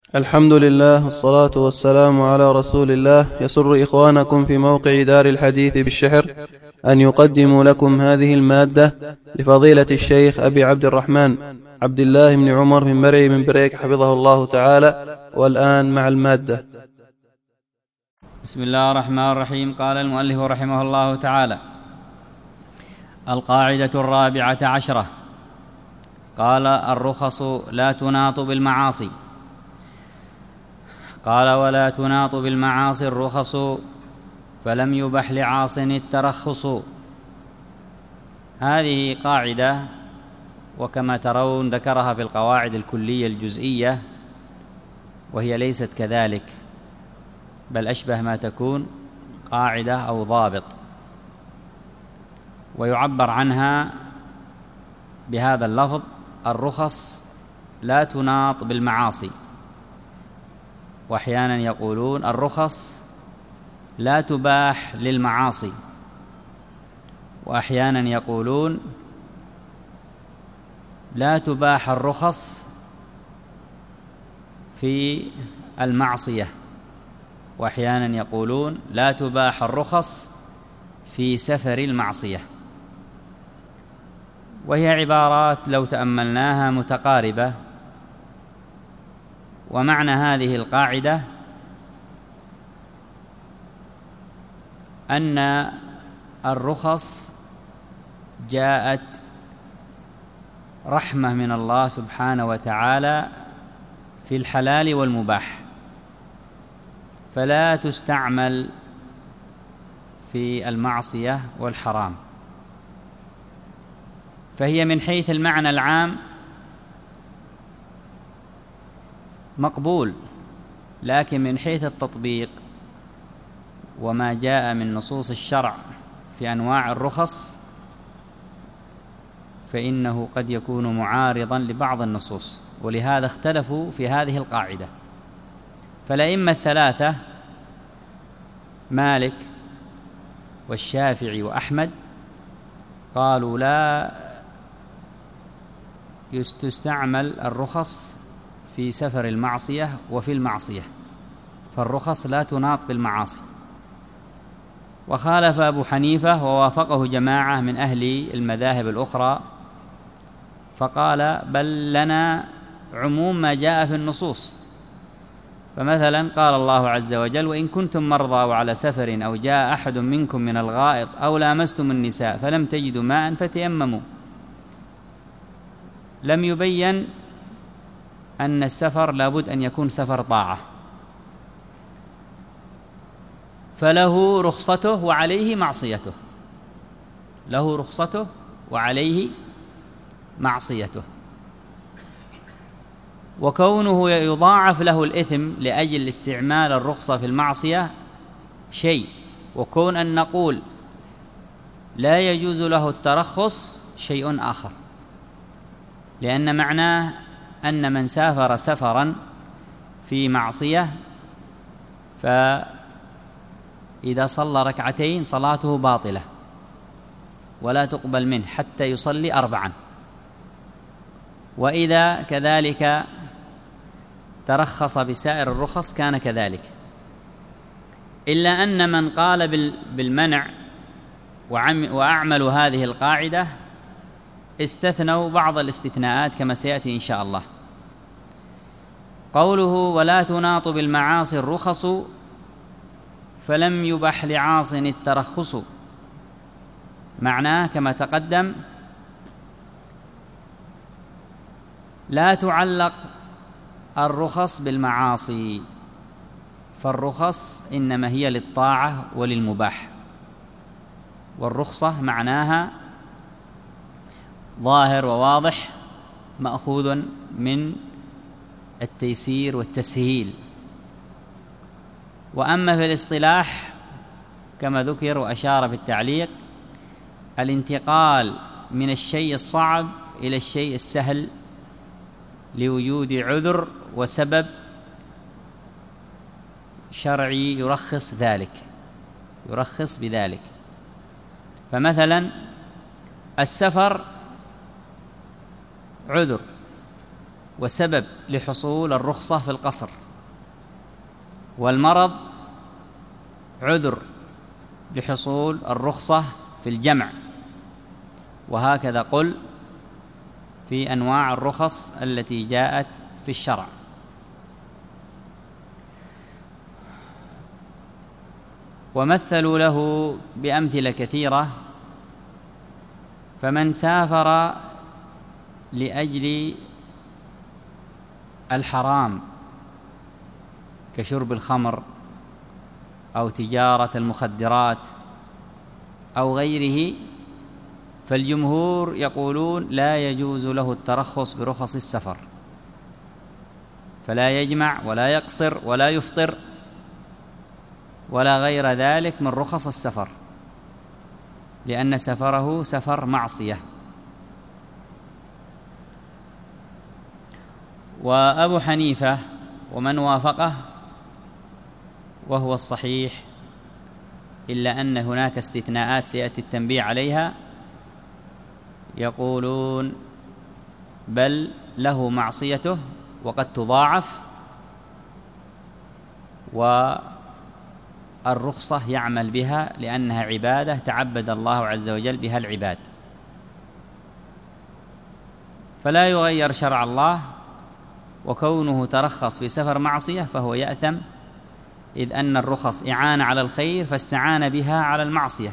الحمد لله والصلاة والسلام على رسول الله. يسر إخوانكم في موقع دار الحديث بالشحر أن يقدموا لكم هذه المادة لفضيلة الشيخ أبي عبد الرحمن عبد الله بن عمر من مرعي من بريك حفظه الله تعالى. والآن مع المادة. بسم الله الرحمن الرحيم. قال المؤلف رحمه الله تعالى: القاعدة 14. قال: الرخص لا تناط بالمعاصي. قال: ولا تناط بالمعاصي الرخص، فلم يبح لعاص الترخص. هذه قاعدة، وكما ترون ذكرها في القواعد الكلية الجزئية، وهي ليست كذلك، بل أشبه ما تكون قاعدة أو ضابط، ويعبر عنها بهذا اللفظ: الرخص لا تناط بالمعاصي. وأحيانا يقولون الرخص لا تباح للمعاصي، وأحيانا يقولون لا تباح الرخص في المعصية، وأحيانا يقولون لا تباح الرخص في سفر المعصية. وهي عبارات لو تأملناها متقاربة. ومعنى هذه القاعدة أن الرخص جاءت رحمة من الله سبحانه وتعالى في الحلال والمباح، فلا تستعمل في المعصية والحرام. فهي من حيث المعنى العام مقبول، لكن من حيث التطبيق وما جاء من نصوص الشرع في أنواع الرخص فإنه قد يكون معارضا لبعض النصوص، ولهذا اختلفوا في هذه القاعدة. فالأئمة الثلاثة مالك والشافعي وأحمد قالوا لا تستعمل الرخص في سفر المعصية وفي المعصية، فالرخص لا تناط بالمعاصي. وخالف أبو حنيفة ووافقه جماعة من أهل المذاهب الأخرى، فقال بل لنا عموم ما جاء في النصوص. فمثلا قال الله عز وجل: وإن كنتم مرضى وعلى سفر أو جاء أحد منكم من الغائط أو لامستم النساء فلم تجدوا ماء فتيمموا. لم يبين أن السفر لابد أن يكون سفر طاعة، فله رخصته وعليه معصيته، له رخصته وعليه معصيته. وكونه يضاعف له الإثم لأجل استعمال الرخصة في المعصية شيء، وكون أن نقول لا يجوز له الترخص شيء آخر، لأن معناه أن من سافر سفرا في معصية فإذا صلى ركعتين صلاته باطلة ولا تقبل منه حتى يصلي 4، وإذا كذلك ترخص بسائر الرخص كان كذلك. إلا أن من قال بالمنع وأعملوا هذه القاعدة استثنوا بعض الاستثناءات كما سيأتي إن شاء الله. قوله: ولا تناط بالمعاصي الرخص، فلم يبح لعاص الترخص، معناه كما تقدم لا تعلق الرخص بالمعاصي، فالرخص إنما هي للطاعة وللمباح، والرخصة معناها ظاهر وواضح مأخوذ من التيسير والتسهيل. وأما في الاصطلاح كما ذكر وأشار في التعليق: الانتقال من الشيء الصعب إلى الشيء السهل لوجود عذر وسبب شرعي يرخص ذلك، يرخص بذلك. فمثلا السفر عذر، وسبب لحصول الرخصة في القصر، والمرض عذر لحصول الرخصة في الجمع، وهكذا قل في أنواع الرخص التي جاءت في الشرع. ومثلوا له بأمثلة كثيرة، فمن سافر لأجل الحرام كشرب الخمر أو تجارة المخدرات أو غيره، فالجمهور يقولون لا يجوز له الترخص برخص السفر، فلا يجمع ولا يقصر ولا يفطر ولا غير ذلك من رخص السفر، لأن سفره سفر معصية. وأبو حنيفة ومن وافقه، وهو الصحيح إلا أن هناك استثناءات سيأتي التنبيه عليها، يقولون بل له معصيته وقد تضاعف، والرخصة يعمل بها لأنها عبادة تعبد الله عز وجل بها العباد، فلا يغير شرع الله، وكونه ترخص بسفر معصية فهو يأثم، إذ أن الرخص إعانة على الخير فاستعان بها على المعصية،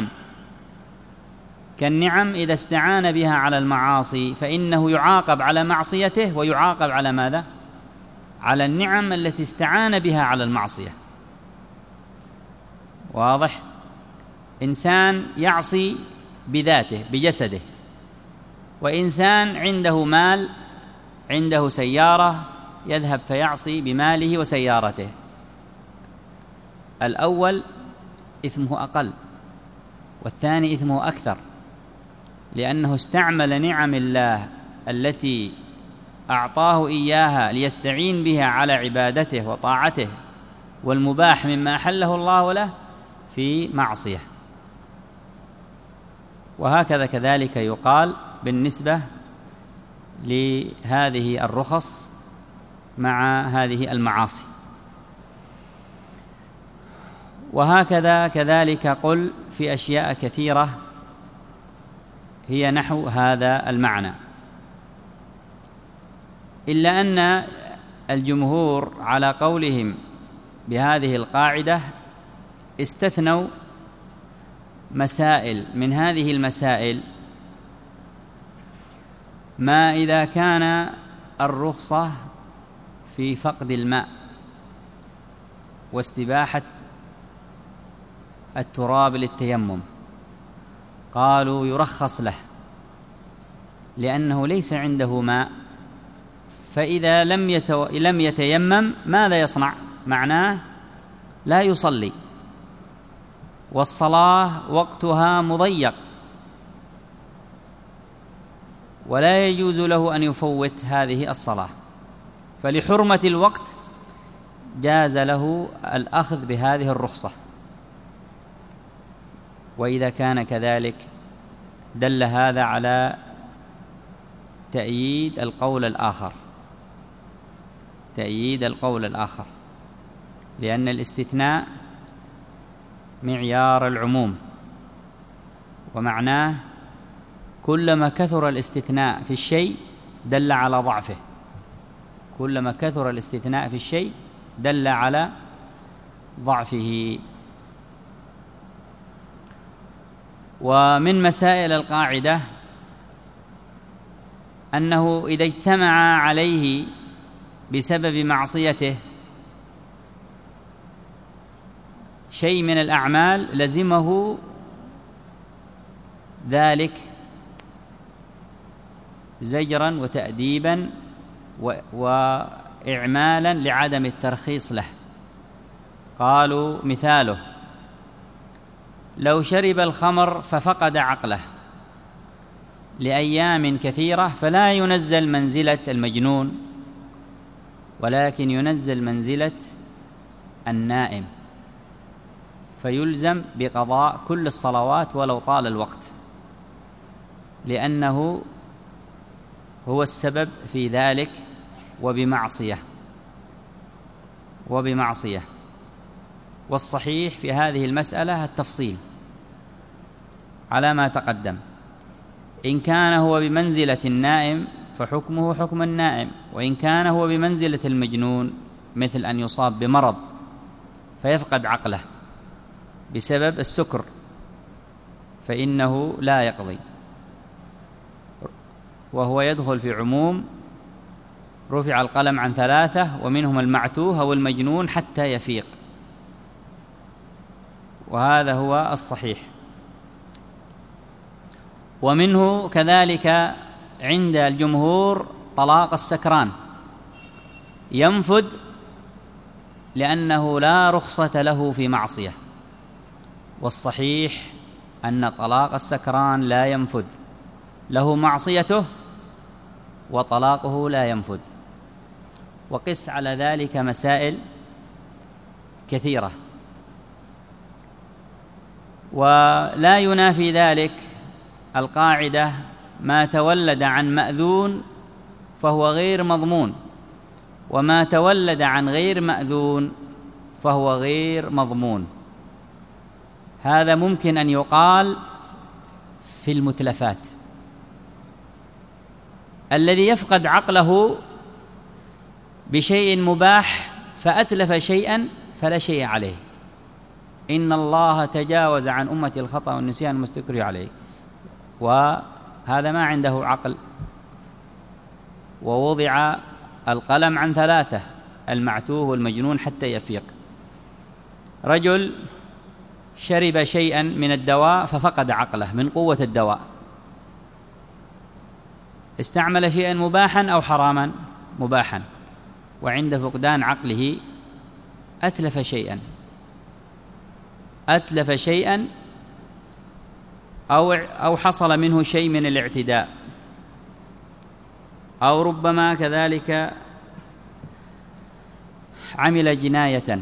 كالنعم إذا استعان بها على المعاصي فإنه يعاقب على معصيته، ويعاقب على ماذا؟ على النعم التي استعان بها على المعصية. واضح؟ إنسان يعصي بذاته بجسده، وإنسان عنده مال، عنده سيارة يذهب فيعصي بماله وسيارته، الأول إثمه أقل والثاني إثمه أكثر، لأنه استعمل نعم الله التي أعطاه إياها ليستعين بها على عبادته وطاعته والمباح مما أحله الله له في معصية. وهكذا كذلك يقال بالنسبة لهذه الرخص مع هذه المعاصي. وهكذا كذلك قل في أشياء كثيرة هي نحو هذا المعنى، إلا أن الجمهور على قولهم بهذه القاعدة استثنوا مسائل. من هذه المسائل ما إذا كان الرخصة في فقد الماء واستباحة التراب للتيمم، قالوا يرخص له لأنه ليس عنده ماء، فإذا لم يتيمم ماذا يصنع؟ معناه لا يصلي، والصلاة وقتها مضيق ولا يجوز له أن يفوت هذه الصلاة، فلحرمة الوقت جاز له الأخذ بهذه الرخصة. وإذا كان كذلك دل هذا على تأييد القول الآخر، لأن الاستثناء معيار العموم، ومعناه كلما كثر الاستثناء في الشيء دل على ضعفه، كلما كثر الاستثناء في الشيء دل على ضعفه. ومن مسائل القاعدة أنه إذا اجتمع عليه بسبب معصيته شيء من الأعمال لزمه ذلك زجرا وتأديبا وإعمالا لعدم الترخيص له. قالوا مثاله لو شرب الخمر ففقد عقله لأيام كثيرة فلا ينزل منزلة المجنون، ولكن ينزل منزلة النائم، فيلزم بقضاء كل الصلوات ولو طال الوقت، لأنه هو السبب في ذلك وبمعصية. والصحيح في هذه المسألة التفصيل على ما تقدم. إن كان هو بمنزلة النائم فحكمه حكم النائم، وإن كان هو بمنزلة المجنون مثل أن يصاب بمرض فيفقد عقله بسبب السكر فإنه لا يقضي، وهو يدخل في عموم رفع القلم عن 3 ومنهم المعتوه أو المجنون حتى يفيق، وهذا هو الصحيح. ومنه كذلك عند الجمهور طلاق السكران ينفذ لأنه لا رخصة له في معصية، والصحيح أن طلاق السكران لا ينفذ، له معصيته وطلاقه لا ينفذ. وقس على ذلك مسائل كثيرة، ولا ينافي ذلك القاعدة ما تولد عن مأذون فهو غير مضمون، وما تولد عن غير مأذون فهو غير مضمون. هذا ممكن أن يقال في المتلفات. الذي يفقد عقله بشيء مباح فأتلف شيئا فلا شيء عليه، إن الله تجاوز عن أمتي الخطأ والنسيان وما استكرهوا عليه، وهذا ما عنده عقل. ووضع القلم عن 3 المعتوه والمجنون حتى يفيق. رجل شرب شيئا من الدواء ففقد عقله من قوة الدواء، استعمل شيئا مباحا أو حراما؟ مباحا، وعند فقدان عقله أتلف شيئا أو حصل منه شيء من الاعتداء، أو ربما كذلك عمل جناية.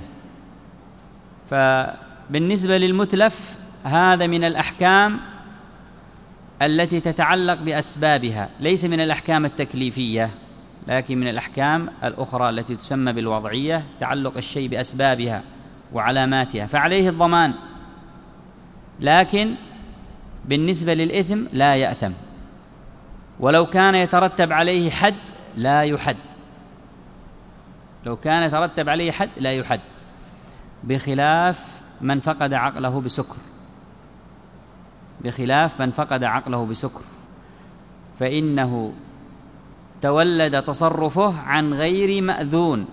فبالنسبة للمتلف هذا من الأحكام التي تتعلق بأسبابها، ليس من الأحكام التكليفية، لكن من الأحكام الأخرى التي تسمى بالوضعية، تعلق الشيء بأسبابها وعلاماتها، فعليه الضمان. لكن بالنسبة للإثم لا يأثم، ولو كان يترتب عليه حد لا يحد، لو كان يترتب عليه حد لا يحد، بخلاف من فقد عقله بسكر، بخلاف من فقد عقله بسكر فإنه تولد تصرفه عن غير مأذون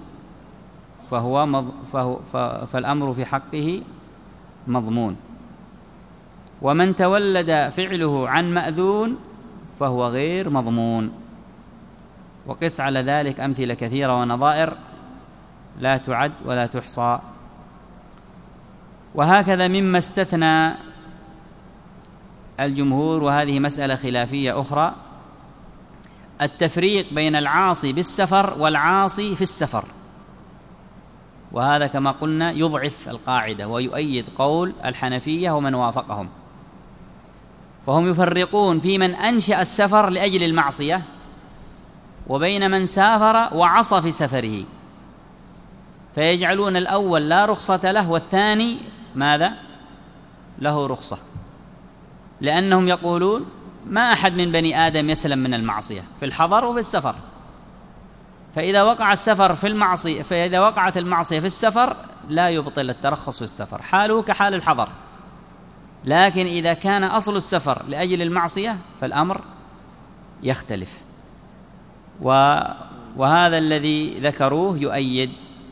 فالأمر في حقه مضمون. ومن تولد فعله عن مأذون فهو غير مضمون. وقس على ذلك أمثلة كثيرة ونظائر لا تعد ولا تحصى. وهكذا مما استثنى الجمهور، وهذه مسألة خلافية أخرى، التفريق بين العاصي بالسفر والعاصي في السفر، وهذا كما قلنا يضعف القاعدة ويؤيد قول الحنفية ومن وافقهم. فهم يفرقون في من أنشأ السفر لأجل المعصية وبين من سافر وعصى في سفره، فيجعلون الأول لا رخصة له والثاني ماذا؟ له رخصة، لأنهم يقولون ما أحد من بني آدم يسلم من المعصية في الحضر وفي السفر، فإذا وقع السفر في المعصية، فإذا وقعت المعصية في السفر لا يبطل الترخص في السفر، حاله كحال الحضر. لكن إذا كان أصل السفر لأجل المعصية فالأمر يختلف. وهذا الذي ذكروه يؤيد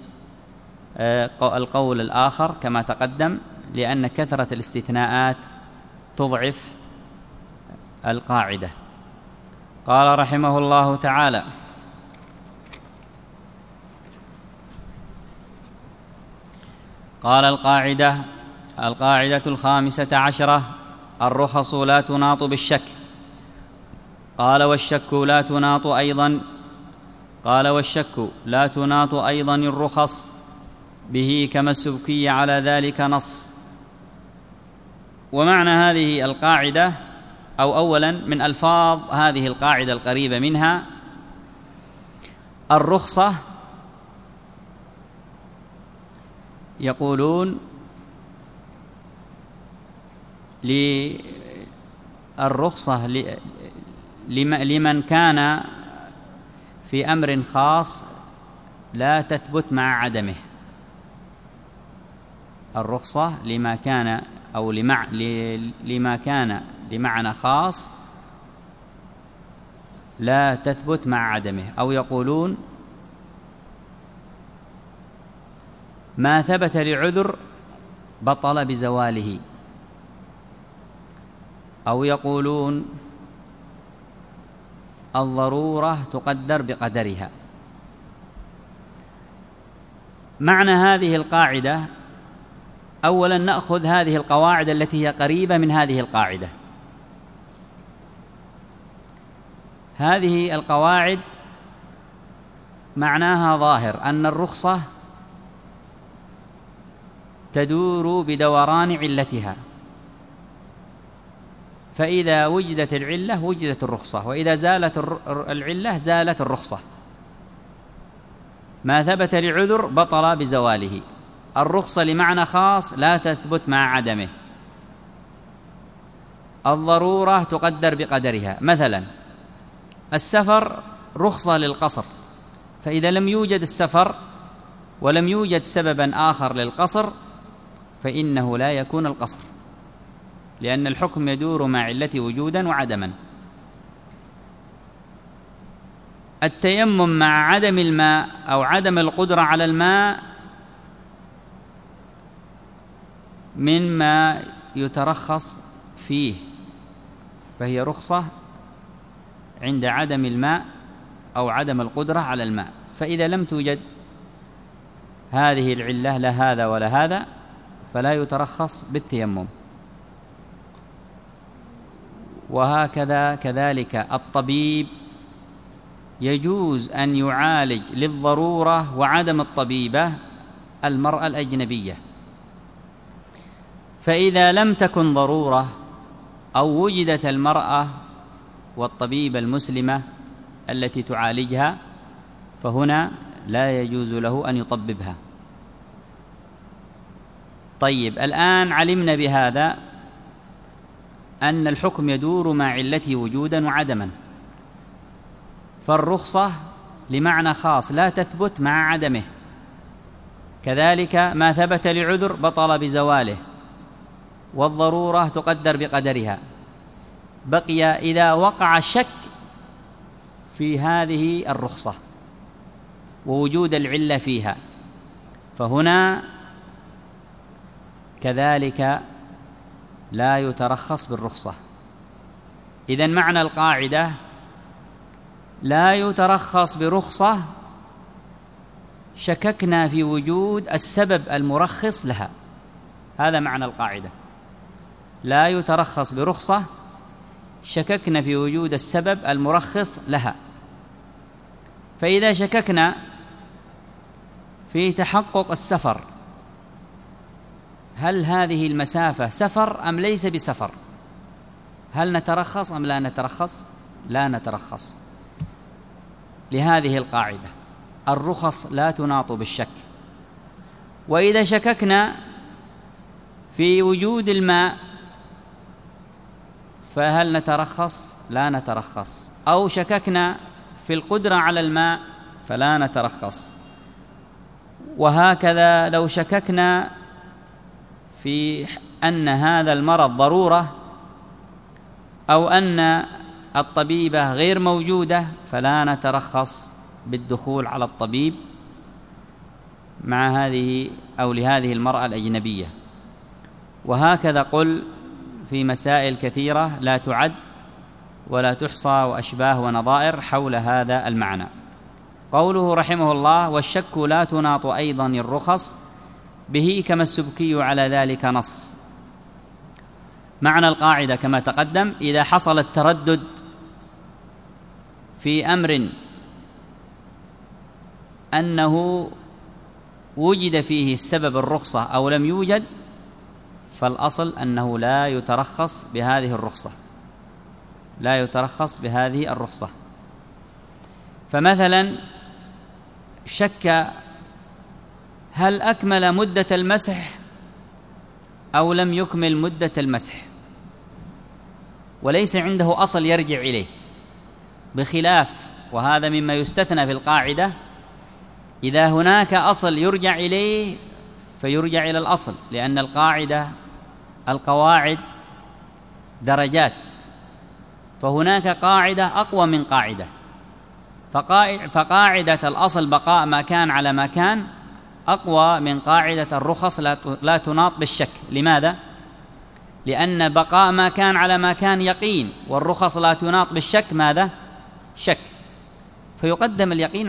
القول الآخر كما تقدم، لأن كثرة الاستثناءات تضعف القاعدة. قال رحمه الله تعالى: قال القاعدة 15 الرخص لا تناط بالشك. قال والشك لا تناط أيضا الرخص به كما السبكي على ذلك نص. ومعنى هذه القاعدة، أو أولا من ألفاظ هذه القاعدة القريبة منها، الرخصة يقولون الرخصة لمن كان في أمر خاص لا تثبت مع عدمه. الرخصة لما كان أو لما كان لمعنى خاص لا تثبت مع عدمه. أو يقولون ما ثبت لعذر بطل بزواله. أو يقولون الضرورة تقدر بقدرها. معنى هذه القاعدة، أولا نأخذ هذه القواعد التي هي قريبة من هذه القاعدة. هذه القواعد معناها ظاهر أن الرخصة تدور بدوران علتها، فإذا وجدت العلة وجدت الرخصة، وإذا زالت العلة زالت الرخصة. ما ثبت لعذر بطل بزواله. الرخصة لمعنى خاص لا تثبت مع عدمه. الضرورة تقدر بقدرها. مثلا السفر رخصة للقصر، فإذا لم يوجد السفر ولم يوجد سببا آخر للقصر فإنه لا يكون القصر، لأن الحكم يدور مع علته وجودا وعدما. التيمم مع عدم الماء أو عدم القدرة على الماء مما يترخص فيه، فهي رخصة عند عدم الماء أو عدم القدرة على الماء. فإذا لم توجد هذه العلة لا هذا ولا هذا فلا يترخص بالتيمم. وهكذا كذلك الطبيب يجوز أن يعالج للضرورة وعدم الطبيبة المرأة الأجنبية. فإذا لم تكن ضرورة أو وجدت المرأة والطبيبة المسلمة التي تعالجها فهنا لا يجوز له أن يطببها. طيب، الآن علمنا بهذا أن الحكم يدور مع علته وجودا وعدما، فالرخصة لمعنى خاص لا تثبت مع عدمه. كذلك ما ثبت لعذر بطل بزواله، والضرورة تقدر بقدرها. بقي إذا وقع شك في هذه الرخصة ووجود العلة فيها فهنا كذلك لا يترخص بالرخصة. إذن معنى القاعدة لا يترخص برخصة شككنا في وجود السبب المرخص لها. هذا معنى القاعدة، لا يترخص برخصة شككنا في وجود السبب المرخص لها. فإذا شككنا في تحقق السفر، هل هذه المسافة سفر أم ليس بسفر؟ هل نترخص أم لا نترخص؟ لا نترخص. لهذه القاعدة الرخص لا تناط بالشك. وإذا شككنا في وجود الماء فهل نترخص؟ لا نترخص. أو شككنا في القدرة على الماء فلا نترخص. وهكذا لو شككنا في أن هذا المرض ضرورة أو أن الطبيبة غير موجودة فلا نترخص بالدخول على الطبيب مع هذه أو لهذه المرأة الأجنبية. وهكذا قل في مسائل كثيرة لا تعد ولا تحصى وأشباه ونظائر حول هذا المعنى. قوله رحمه الله: والشك لا تناط أيضا الرخص به كما السبكي على ذلك نص. معنى القاعدة كما تقدم: إذا حصل التردد في أمر أنه وجد فيه السبب الرخصة أو لم يوجد فالأصل أنه لا يترخص بهذه الرخصة، لا يترخص بهذه الرخصة. فمثلا شك هل أكمل مدة المسح أو لم يكمل مدة المسح، وليس عنده أصل يرجع إليه، بخلاف، وهذا مما يستثنى في القاعدة، إذا هناك أصل يرجع إليه فيرجع إلى الأصل، لأن القواعد درجات، فهناك قاعدة أقوى من قاعدة، فقاعدة الأصل بقاء ما كان على ما كان أقوى من قاعدة الرخص لا تناط بالشك. لماذا؟ لأن بقاء ما كان على ما كان يقين، والرخص لا تناط بالشك ماذا؟ شك، فيقدم اليقين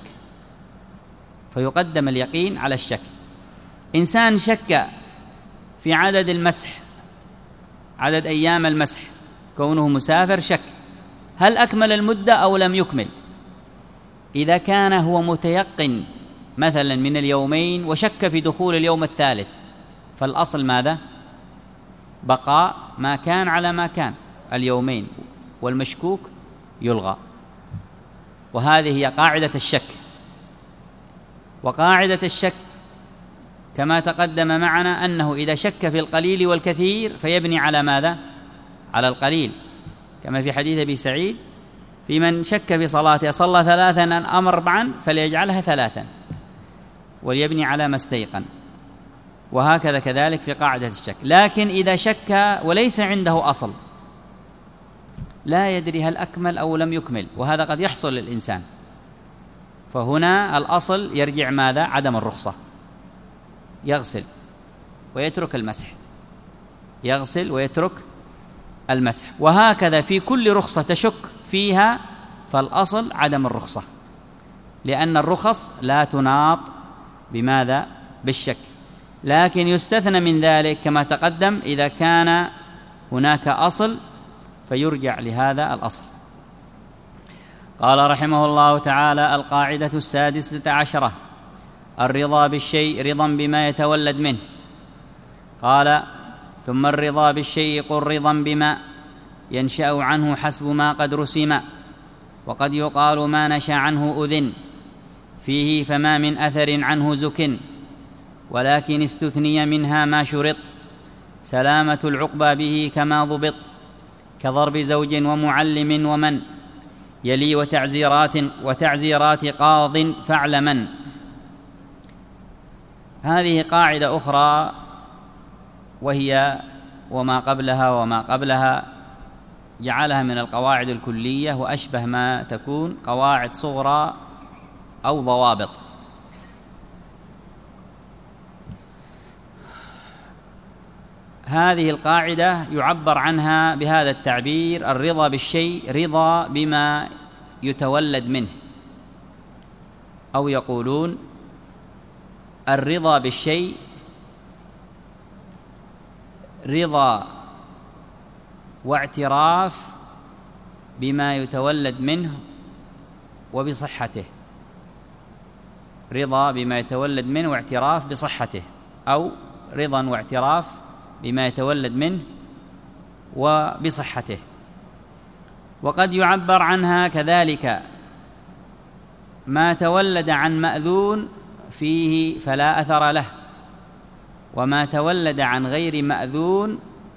على الشك. إنسان شك في عدد المسح، عدد أيام المسح، كونه مسافر شك هل أكمل المدة أو لم يكمل. إذا كان هو متيقن مثلا من اليومين وشك في دخول اليوم الثالث، فالأصل ماذا؟ بقاء ما كان على ما كان اليومين، والمشكوك يلغى. وهذه هي قاعدة الشك. وقاعدة الشك كما تقدم معنا أنه إذا شك في القليل والكثير فيبني على ماذا؟ على القليل، كما في حديث أبي سعيد في من شك في صلاته صلى 3 أم 4 فليجعلها 3 وليبني على ما استيقن. وهكذا كذلك في قاعدة الشك. لكن إذا شك وليس عنده أصل، لا يدري هل أكمل أو لم يكمل، وهذا قد يحصل للإنسان، فهنا الأصل يرجع ماذا؟ عدم الرخصة، يغسل ويترك المسح، وهكذا في كل رخصة تشك فيها فالأصل عدم الرخصة، لأن الرخص لا تناط بماذا؟ بالشك. لكن يستثنى من ذلك كما تقدم إذا كان هناك أصل فيرجع لهذا الأصل. قال رحمه الله تعالى: القاعدة 16 الرضا بالشيء رضا بما يتولد منه. قال: ثم الرضا بالشيء قل رضا بما ينشأ عنه حسب ما قد رسم، وقد يقال ما نشأ عنه أذن فيه فما من أثر عنه زك، ولكن استثني منها ما شرط سلامة العقبى به كما ضبط، كضرب زوج ومعلم ومن يلي وتعزيرات قاض فاعلمن. هذه قاعدة أخرى وهي وما قبلها جعلها من القواعد الكلية، وأشبه ما تكون قواعد صغرى أو ضوابط. هذه القاعدة يعبر عنها بهذا التعبير: الرضا بالشيء رضا بما يتولد منه، أو يقولون الرضا بالشيء رضا واعتراف بما يتولد منه وبصحته، رضا بما يتولد منه واعتراف بصحته، أو رضا واعتراف بما يتولد منه وبصحته. وقد يعبر عنها كذلك ما تولد عن مأذون فيه فلا أثر له، وما تولد عن غير مأذون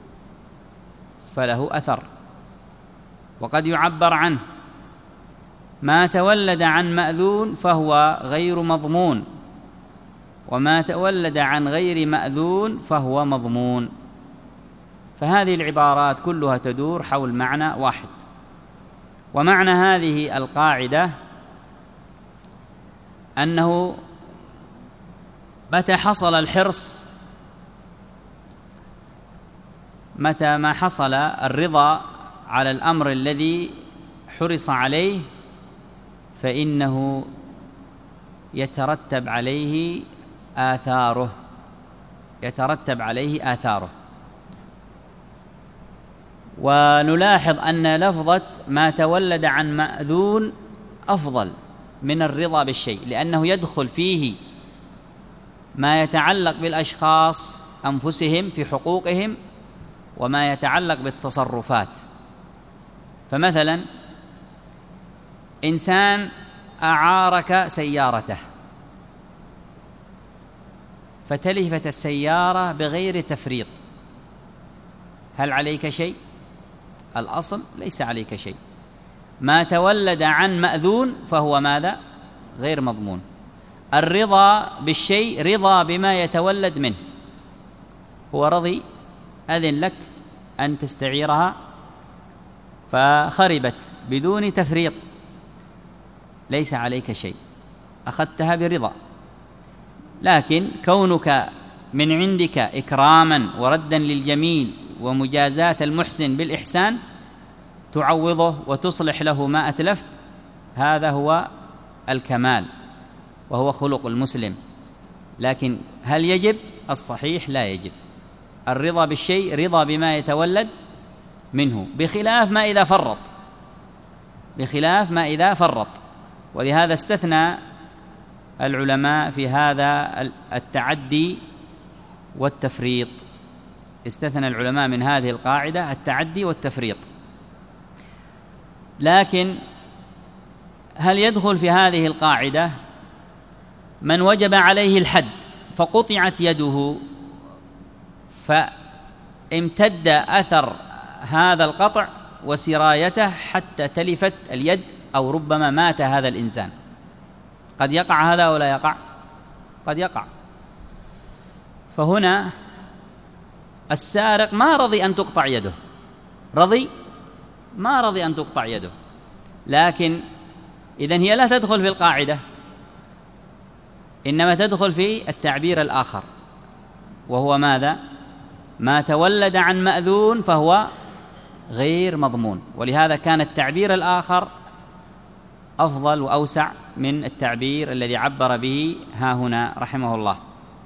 فله أثر. وقد يعبر عنه ما تولد عن مأذون فهو غير مضمون، وما تولد عن غير مأذون فهو مضمون. فهذه العبارات كلها تدور حول معنى واحد. ومعنى هذه القاعدة أنه متى ما حصل الرضا على الأمر الذي حرص عليه فإنه يترتب عليه آثاره. ونلاحظ أن لفظة ما تولد عن مأذون أفضل من الرضا بالشيء، لأنه يدخل فيه ما يتعلق بالأشخاص أنفسهم في حقوقهم، وما يتعلق بالتصرفات. فمثلا إنسان أعارك سيارته فتلفت السيارة بغير تفريط، هل عليك شيء؟ الأصل ليس عليك شيء. ما تولد عن مأذون فهو ماذا؟ غير مضمون. الرضا بالشيء رضا بما يتولد منه، هو رضي، أذن لك أن تستعيرها فخربت بدون تفريط، ليس عليك شيء، أخذتها برضا. لكن كونك من عندك إكراما وردا للجميل ومجازاة المحسن بالإحسان تعوضه وتصلح له ما أتلفت، هذا هو الكمال وهو خلق المسلم. لكن هل يجب؟ الصحيح لا يجب. الرضا بالشيء رضا بما يتولد منه، بخلاف ما إذا فرط. ولهذا استثنى العلماء في هذا التعدي والتفريط، استثنى العلماء من هذه القاعدة التعدي والتفريط. لكن هل يدخل في هذه القاعدة من وجب عليه الحد فقطعت يده فامتد أثر هذا القطع وسرايته حتى تلفت اليد أو ربما مات هذا الإنسان؟ قد يقع هذا ولا يقع؟ قد يقع. فهنا السارق ما رضي أن تقطع يده، ما رضي أن تقطع يده، لكن إذن هي لا تدخل في القاعدة، إنما تدخل في التعبير الآخر، وهو ماذا؟ ما تولد عن مأذون فهو غير مضمون. ولهذا كان التعبير الآخر أفضل وأوسع من التعبير الذي عبر به ها هنا رحمه الله.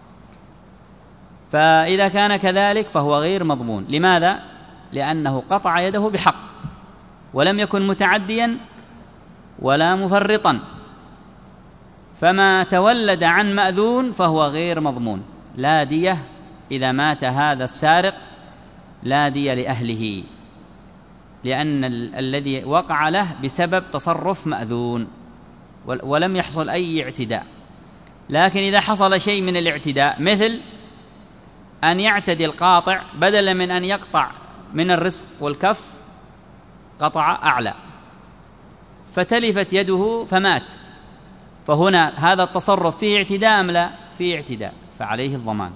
فإذا كان كذلك فهو غير مضمون. لماذا؟ لأنه قطع يده بحق ولم يكن متعديا ولا مفرطا، فما تولد عن مأذون فهو غير مضمون. لا دية إذا مات هذا السارق، لا دية لأهله، لأن الذي وقع له بسبب تصرف مأذون ولم يحصل أي اعتداء. لكن إذا حصل شيء من الاعتداء، مثل أن يعتدي القاطع بدلا من أن يقطع من الرزق والكف قطع أعلى فتلفت يده فمات، فهنا هذا التصرف فيه اعتداء أم لا؟ فيه اعتداء، فعليه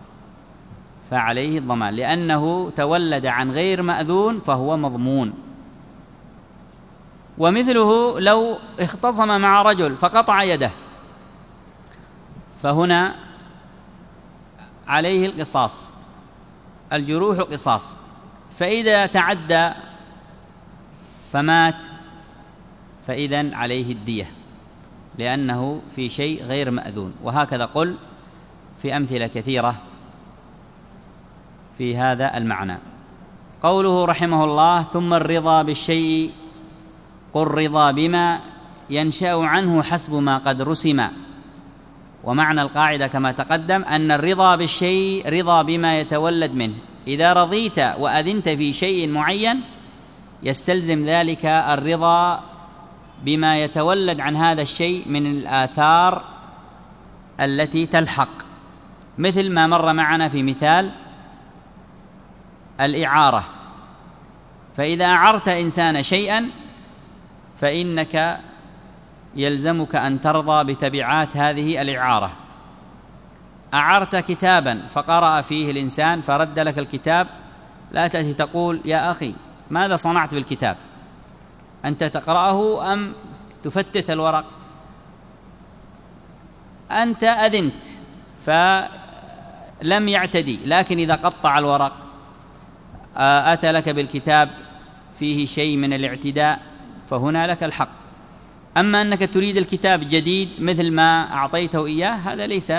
الضمان لأنه تولد عن غير مأذون فهو مضمون. ومثله لو اختصم مع رجل فقطع يده، فهنا عليه القصاص، الجروح قصاص، فإذا تعدى فمات فإذن عليه الدية لأنه في شيء غير مأذون. وهكذا قل في أمثلة كثيرة في هذا المعنى. قوله رحمه الله: ثم الرضا بالشيء قل رضا بما ينشأ عنه حسب ما قد رسم. ومعنى القاعدة كما تقدم أن الرضا بالشيء رضا بما يتولد منه. إذا رضيت وأذنت في شيء معين يستلزم ذلك الرضا بما يتولد عن هذا الشيء من الآثار التي تلحق، مثل ما مر معنا في مثال الإعارة. فإذا أعرت إنسان شيئا فإنك يلزمك أن ترضى بتبعات هذه الإعارة. أعرت كتابا فقرأ فيه الإنسان فرد لك الكتاب، لا تأتي تقول: يا أخي ماذا صنعت بالكتاب؟ أنت تقرأه أم تفتت الورق؟ أنت أذنت فلم يعتدي، لكن إذا قطع الورق أتى لك بالكتاب فيه شيء من الاعتداء فهنا لك الحق. أما أنك تريد الكتاب جديد مثل ما أعطيته إياه، هذا ليس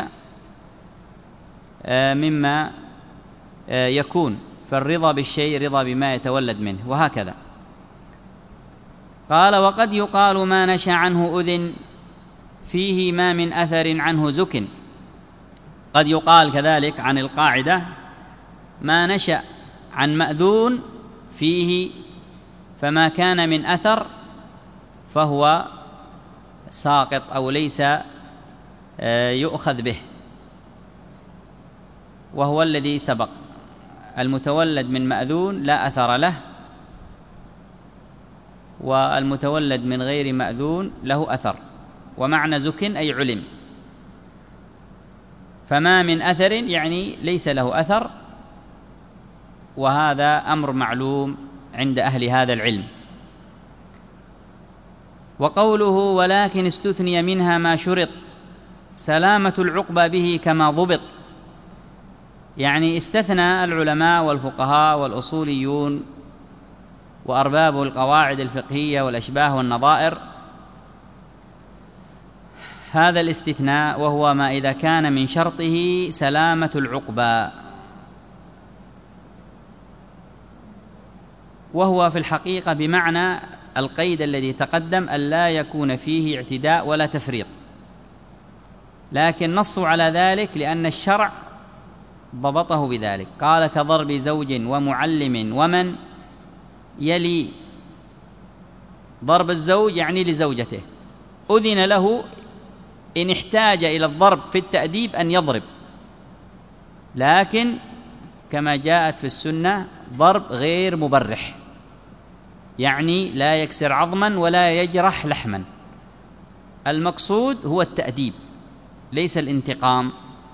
مما يكون. فالرضا بالشيء رضا بما يتولد منه. وهكذا قال: وقد يقال ما نشأ عنه أذن فيه ما من أثر عنه زك. قد يقال كذلك عن القاعدة ما نشأ عن مأذون فيه فما كان من أثر فهو ساقط أو ليس يؤخذ به، وهو الذي سبق. المتولد من مأذون لا أثر له، والمتولد من غير مأذون له أثر، ومعنى زك أي علم. فما من أثر يعني ليس له أثر، وهذا أمر معلوم عند أهل هذا العلم. وقوله ولكن استثني منها ما شرط سلامة العقبى به كما ضبط، يعني استثنى العلماء والفقهاء والأصوليون وأرباب القواعد الفقهية والأشباه والنظائر هذا الاستثناء، وهو ما إذا كان من شرطه سلامة العقبى، وهو في الحقيقة بمعنى القيد الذي تقدم ألا يكون فيه اعتداء ولا تفريط، لكن نصوا على ذلك لأن الشرع ضبطه بذلك. قال كضرب زوج ومعلم ومن يلي. ضرب الزوج يعني لزوجته، أذن له إن احتاج إلى الضرب في التأديب أن يضرب، لكن كما جاءت في السنة ضرب غير مبرح، يعني لا يكسر عظما ولا يجرح لحما. المقصود هو التأديب ليس الانتقام.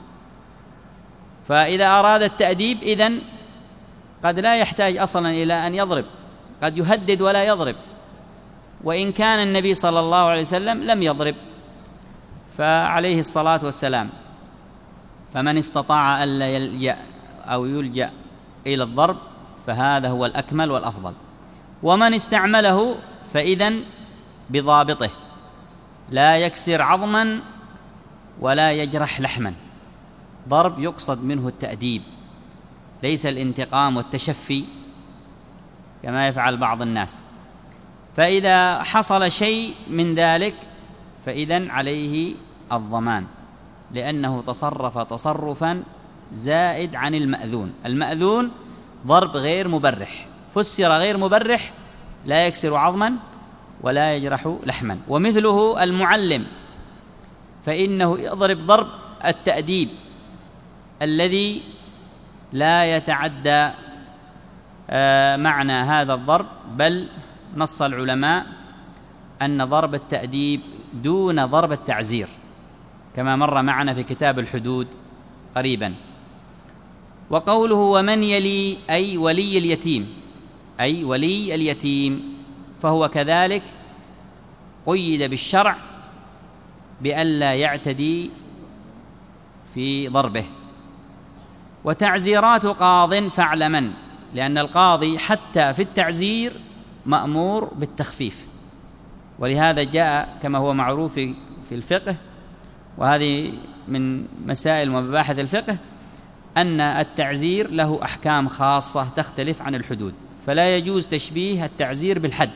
فإذا أراد التأديب إذن قد لا يحتاج أصلا إلى أن يضرب، قد يهدد ولا يضرب، وإن كان النبي صلى الله عليه وسلم لم يضرب فعليه الصلاة والسلام. فمن استطاع ألا يلجأ أو يلجأ إلى الضرب فهذا هو الأكمل والأفضل، ومن استعمله فإذن بضابطه لا يكسر عظما ولا يجرح لحما. ضرب يقصد منه التأديب ليس الانتقام والتشفي كما يفعل بعض الناس. فإذا حصل شيء من ذلك فإذن عليه الضمان، لأنه تصرف تصرفا زائد عن المأذون. المأذون ضرب غير مبرح، فسر غير مبرح لا يكسر عظما ولا يجرح لحما. ومثله المعلم فإنه يضرب ضرب التأديب الذي لا يتعدى معنى هذا الضرب، بل نص العلماء أن ضرب التأديب دون ضرب التعزير كما مر معنا في كتاب الحدود قريبا. وقوله ومن يلي أي ولي اليتيم، أي ولي اليتيم، فهو كذلك قيد بالشرع بألا يعتدي في ضربه. وتعزيرات قاض فاعلمن، لأن القاضي حتى في التعزير مأمور بالتخفيف، ولهذا جاء كما هو معروف في الفقه، وهذه من مسائل ومباحث الفقه، أن التعزير له أحكام خاصة تختلف عن الحدود، فلا يجوز تشبيه التعزير بالحد،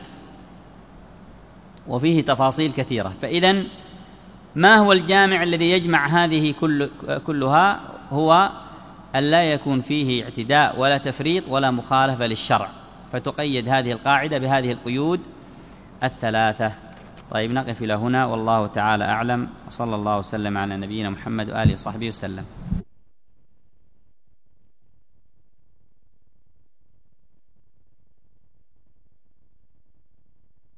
وفيه تفاصيل كثيرة. فإذن ما هو الجامع الذي يجمع هذه كلها؟ هو أن لا يكون فيه اعتداء ولا تفريط ولا مخالفة للشرع، فتقيد هذه القاعدة بهذه القيود الثلاثة. طيب نقف إلى هنا، والله تعالى أعلم، وصلى الله وسلم على نبينا محمد وآله وصحبه وسلم.